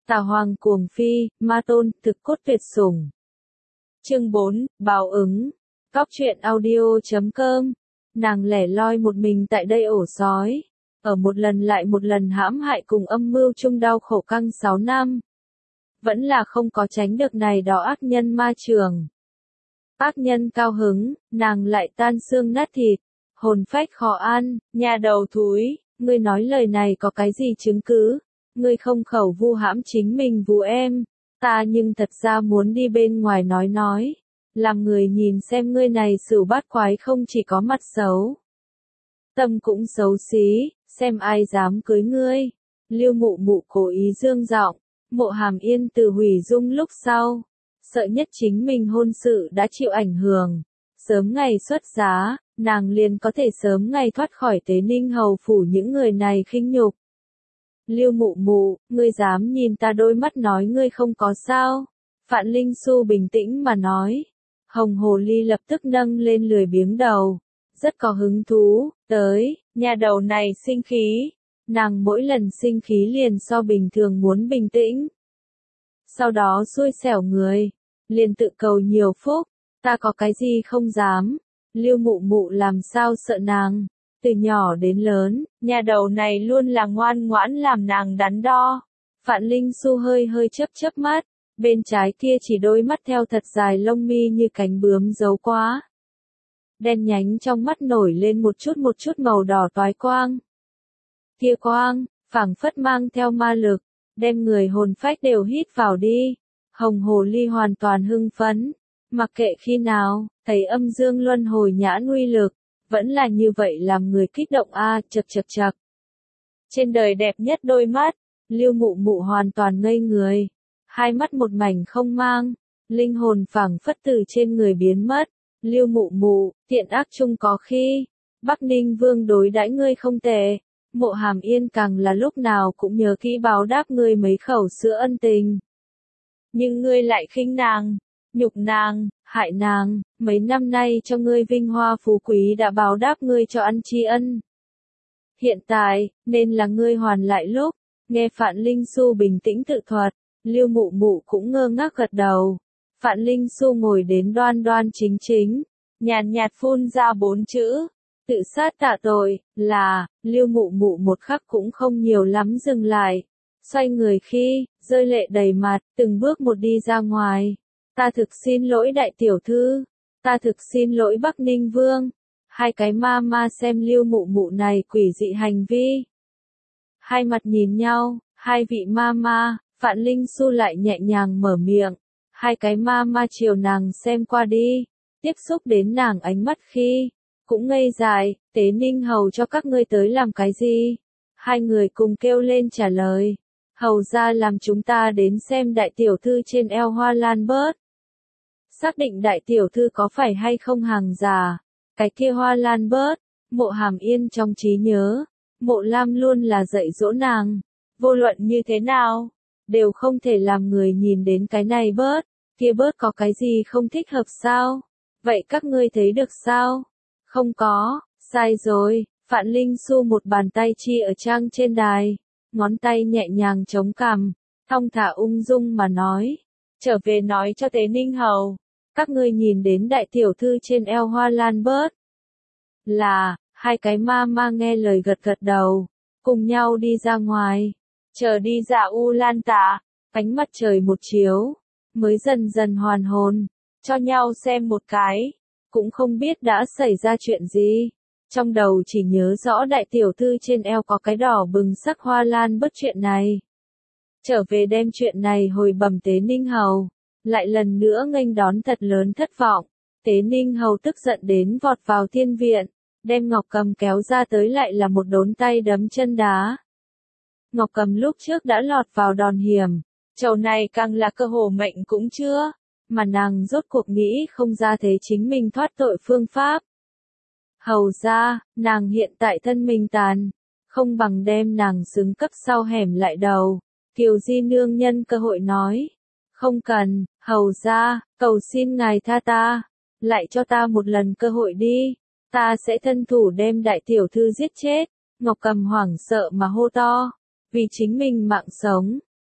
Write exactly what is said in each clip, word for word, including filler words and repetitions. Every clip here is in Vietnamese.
Tà Hoàng cuồng phi, ma tôn, thực cốt tuyệt sủng. Chương bốn, báo ứng. Cóc truyện audio chấm com. Nàng lẻ loi một mình tại đây ổ sói, ở một lần lại một lần hãm hại cùng âm mưu chung đau khổ căng sáu năm. Vẫn là không có tránh được này đó ác nhân ma trường. Ác nhân cao hứng, nàng lại tan xương nát thịt, hồn phách khó ăn, nhà đầu thúi, ngươi nói lời này có cái gì chứng cứ? Ngươi không khẩu vu hãm chính mình vú em, ta nhưng thật ra muốn đi bên ngoài nói nói, làm người nhìn xem ngươi này sửu bát quái không chỉ có mặt xấu, tâm cũng xấu xí, xem ai dám cưới ngươi. Lưu Mụ Mụ cố ý dương giọng, Mộ Hàm Yên từ hủy dung lúc sau, sợ nhất chính mình hôn sự đã chịu ảnh hưởng, sớm ngày xuất giá, nàng liền có thể sớm ngày thoát khỏi Tế Ninh hầu phủ những người này khinh nhục. Lưu Mụ Mụ, ngươi dám nhìn ta đôi mắt nói ngươi không có sao? Phạn Linh Xu bình tĩnh mà nói. Hồng Hồ Ly lập tức nâng lên lười biếng đầu, rất có hứng thú, tới, nhà đầu này sinh khí. Nàng mỗi lần sinh khí liền so bình thường muốn bình tĩnh. Sau đó xui xẻo người, liền tự cầu nhiều phúc, ta có cái gì không dám. Lưu Mụ Mụ làm sao sợ nàng? Từ nhỏ đến lớn, nhà đầu này luôn là ngoan ngoãn làm nàng đắn đo. Phạn Linh Xu hơi hơi chớp chớp mắt, bên trái kia chỉ đôi mắt theo thật dài lông mi như cánh bướm giấu quá. Đen nhánh trong mắt nổi lên một chút một chút màu đỏ toái quang. Kia quang, phảng phất mang theo ma lực, đem người hồn phách đều hít vào đi. Hồng Hồ Ly hoàn toàn hưng phấn, mặc kệ khi nào, thấy âm dương luân hồi nhãn uy lực. Vẫn là như vậy làm người kích động a, à, chật chật chật. Trên đời đẹp nhất đôi mắt, Lưu Mụ Mụ hoàn toàn ngây người, hai mắt một mảnh không mang, linh hồn phảng phất từ trên người biến mất. Lưu Mụ Mụ, thiện ác chung có khi, Bắc Ninh Vương đối đãi ngươi không tệ, Mộ Hàm Yên càng là lúc nào cũng nhớ kỹ báo đáp ngươi mấy khẩu sữa ân tình. Nhưng ngươi lại khinh nàng, nhục nàng, hại nàng, mấy năm nay cho ngươi vinh hoa phú quý đã báo đáp ngươi cho ăn tri ân. Hiện tại, nên là ngươi hoàn lại lúc, nghe Phạn Linh Xu bình tĩnh tự thuật, Lưu Mụ Mụ cũng ngơ ngác gật đầu. Phạn Linh Xu ngồi đến đoan đoan chính chính, nhàn nhạt phun ra bốn chữ, tự sát tạ tội, là, Lưu Mụ Mụ một khắc cũng không nhiều lắm dừng lại, xoay người khi, rơi lệ đầy mặt, từng bước một đi ra ngoài. Ta thực xin lỗi đại tiểu thư, ta thực xin lỗi Bắc Ninh Vương. Hai cái ma ma xem Lưu Mụ Mụ này quỷ dị hành vi. Hai mặt nhìn nhau, hai vị ma ma, Phạn Linh Xu lại nhẹ nhàng mở miệng. Hai cái ma ma chiều nàng xem qua đi, tiếp xúc đến nàng ánh mắt khi, cũng ngây dại, Tế Ninh hầu cho các ngươi tới làm cái gì? Hai người cùng kêu lên trả lời. Hầu ra làm chúng ta đến xem đại tiểu thư trên eo hoa lan bớt. Xác định đại tiểu thư có phải hay không hàng giả, cái kia hoa lan bớt, Mộ Hàm Yên trong trí nhớ, Mộ Lam luôn là dạy dỗ nàng, vô luận như thế nào, đều không thể làm người nhìn đến cái này bớt, kia bớt có cái gì không thích hợp sao, vậy các ngươi thấy được sao? Không có, sai rồi. Phạn Linh Xu một bàn tay chi ở trang trên đài, ngón tay nhẹ nhàng chống cằm, thong thả ung dung mà nói, trở về nói cho Tế Ninh hầu, các ngươi nhìn đến đại tiểu thư trên eo hoa lan bớt. Là, hai cái ma ma nghe lời gật gật đầu, cùng nhau đi ra ngoài, chờ đi dạ U Lan Tạ, ánh mặt trời một chiếu, mới dần dần hoàn hồn, cho nhau xem một cái, cũng không biết đã xảy ra chuyện gì. Trong đầu chỉ nhớ rõ đại tiểu thư trên eo có cái đỏ bừng sắc hoa lan bớt chuyện này. Trở về đem chuyện này hồi bẩm Tế Ninh hầu, lại lần nữa nghênh đón thật lớn thất vọng. Tế Ninh hầu tức giận đến vọt vào thiên viện, đem Ngọc Cầm kéo ra tới lại là một đốn tay đấm chân đá. Ngọc Cầm lúc trước đã lọt vào đòn hiểm, chầu này càng là cơ hồ mệnh cũng chưa, mà nàng rốt cuộc nghĩ không ra thế chính mình thoát tội phương pháp. Hầu ra, nàng hiện tại thân mình tàn, không bằng đem nàng xứng cấp sau hẻm lại đầu. Kiều Di nương nhân cơ hội nói, không cần, hầu ra, cầu xin ngài tha ta, lại cho ta một lần cơ hội đi, ta sẽ thân thủ đem đại tiểu thư giết chết. Ngọc Cầm hoảng sợ mà hô to, vì chính mình mạng sống,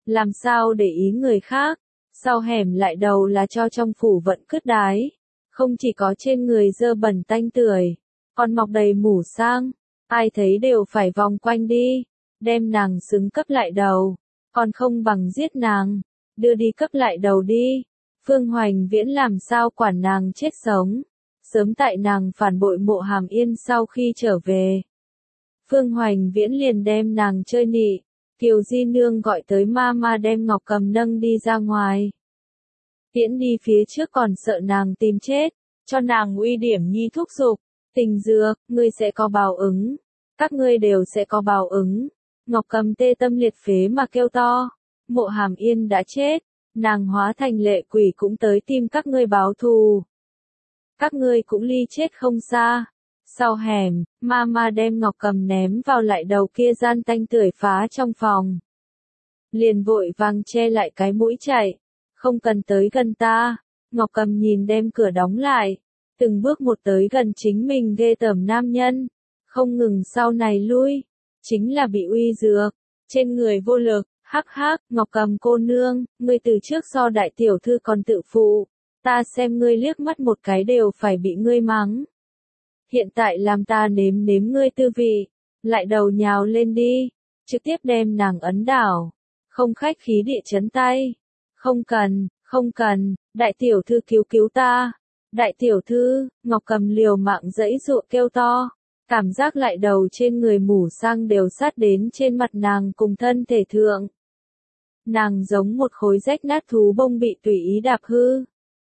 làm sao để ý người khác, sau hẻm lại đầu là cho trong phủ vận cứt đái, không chỉ có trên người dơ bẩn tanh tưởi, còn mọc đầy mủ sang, ai thấy đều phải vòng quanh đi, đem nàng xứng cấp lại đầu, còn không bằng giết nàng, đưa đi cấp lại đầu đi. Phương Hoành Viễn làm sao quản nàng chết sống, sớm tại nàng phản bội Mộ Hàm Yên sau khi trở về. Phương Hoành Viễn liền đem nàng chơi nị, Kiều Di Nương gọi tới ma ma đem Ngọc Cầm nâng đi ra ngoài. Tiễn đi phía trước còn sợ nàng tìm chết, cho nàng uy điểm nhi thúc giục, tình dược, ngươi sẽ có báo ứng, các ngươi đều sẽ có báo ứng. Ngọc Cầm tê tâm liệt phế mà kêu to, Mộ Hàm Yên đã chết, nàng hóa thành lệ quỷ cũng tới tìm các ngươi báo thù. Các ngươi cũng ly chết không xa. Sau hẻm, ma ma đem Ngọc Cầm ném vào lại đầu kia gian tanh tưởi phá trong phòng. Liền vội vàng che lại cái mũi chạy, không cần tới gần ta. Ngọc Cầm nhìn đem cửa đóng lại, từng bước một tới gần chính mình ghê tởm nam nhân, không ngừng sau này lui, chính là bị uy dược, trên người vô lực. Hắc hắc, Ngọc Cầm cô nương, ngươi từ trước so đại tiểu thư còn tự phụ, ta xem ngươi liếc mắt một cái đều phải bị ngươi mắng. Hiện tại làm ta nếm nếm ngươi tư vị, lại đầu nhào lên đi, trực tiếp đem nàng ấn đảo, không khách khí địa chấn tay. Không cần, không cần, đại tiểu thư cứu cứu ta, đại tiểu thư, Ngọc Cầm liều mạng dãy dụa kêu to, cảm giác lại đầu trên người mủ sang đều sát đến trên mặt nàng cùng thân thể thượng. Nàng giống một khối rách nát thú bông bị tùy ý đạp hư.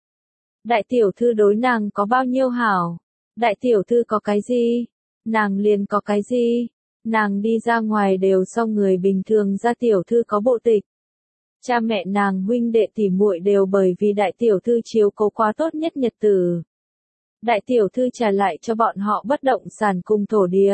Đại tiểu thư đối nàng có bao nhiêu hảo? Đại tiểu thư có cái gì? Nàng liền có cái gì? Nàng đi ra ngoài đều so người bình thường ra tiểu thư có bộ tịch. Cha mẹ nàng huynh đệ tỉ muội đều bởi vì đại tiểu thư chiếu cố quá tốt nhất nhật tử. Đại tiểu thư trả lại cho bọn họ bất động sản cùng thổ địa.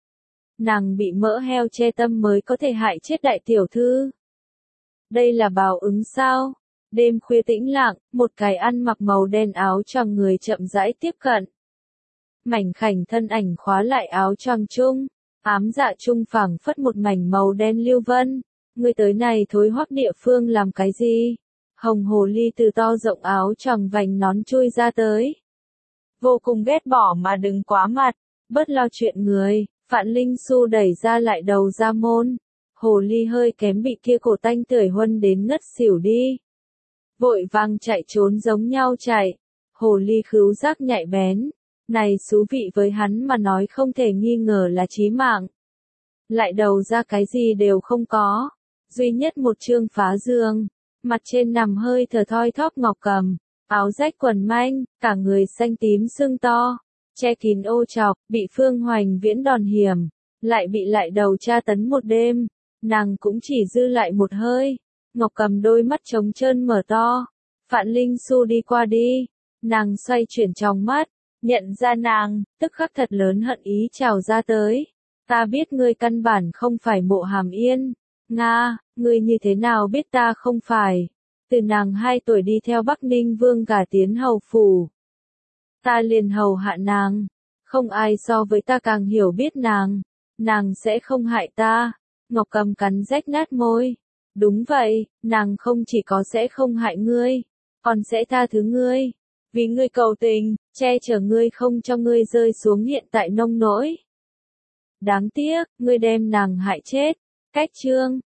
Nàng bị mỡ heo che tâm mới có thể hại chết đại tiểu thư. Đây là báo ứng sao? Đêm khuya tĩnh lặng, một cái ăn mặc màu đen áo choàng người chậm rãi tiếp cận. Mảnh khảnh thân ảnh khóa lại áo choàng chung, ám dạ chung phảng phất một mảnh màu đen lưu vân. Ngươi tới này thối hoắc địa phương làm cái gì? Hồng hồ ly từ to rộng áo choàng vành nón chui ra tới. Vô cùng ghét bỏ mà đừng quá mặt, bớt lo chuyện người. Phạn Linh Xu đẩy ra lại đầu ra môn. Hồ ly hơi kém bị kia cổ tanh tưởi huân đến ngất xỉu đi. Vội vàng chạy trốn giống nhau chạy. Hồ ly khứu giác nhạy bén. Này xú vị với hắn mà nói không thể nghi ngờ là chí mạng. Lại đầu ra cái gì đều không có. Duy nhất một chương phá giường. Mặt trên nằm hơi thở thoi thóp Ngọc Cầm. Áo rách quần manh, cả người xanh tím sưng to. Che kín ô chọc, bị Phương Hoành Viễn đòn hiểm. Lại bị lại đầu tra tấn một đêm. Nàng cũng chỉ dư lại một hơi. Ngọc Cầm đôi mắt trống trơn mở to. Phạn Linh Xu đi qua đi. Nàng xoay chuyển trong mắt. Nhận ra nàng, tức khắc thật lớn hận ý trào ra tới. Ta biết ngươi căn bản không phải Mộ Hàm Yên. Nga, ngươi như thế nào biết ta không phải? Từ nàng hai tuổi đi theo Bắc Ninh Vương gả tiến hầu phủ. Ta liền hầu hạ nàng. Không ai so với ta càng hiểu biết nàng. Nàng sẽ không hại ta. Ngọc Cầm cắn rách nát môi. Đúng vậy, nàng không chỉ có sẽ không hại ngươi, còn sẽ tha thứ ngươi. Vì ngươi cầu tình, che chở ngươi không cho ngươi rơi xuống hiện tại nông nỗi. Đáng tiếc, ngươi đem nàng hại chết. Cách chương.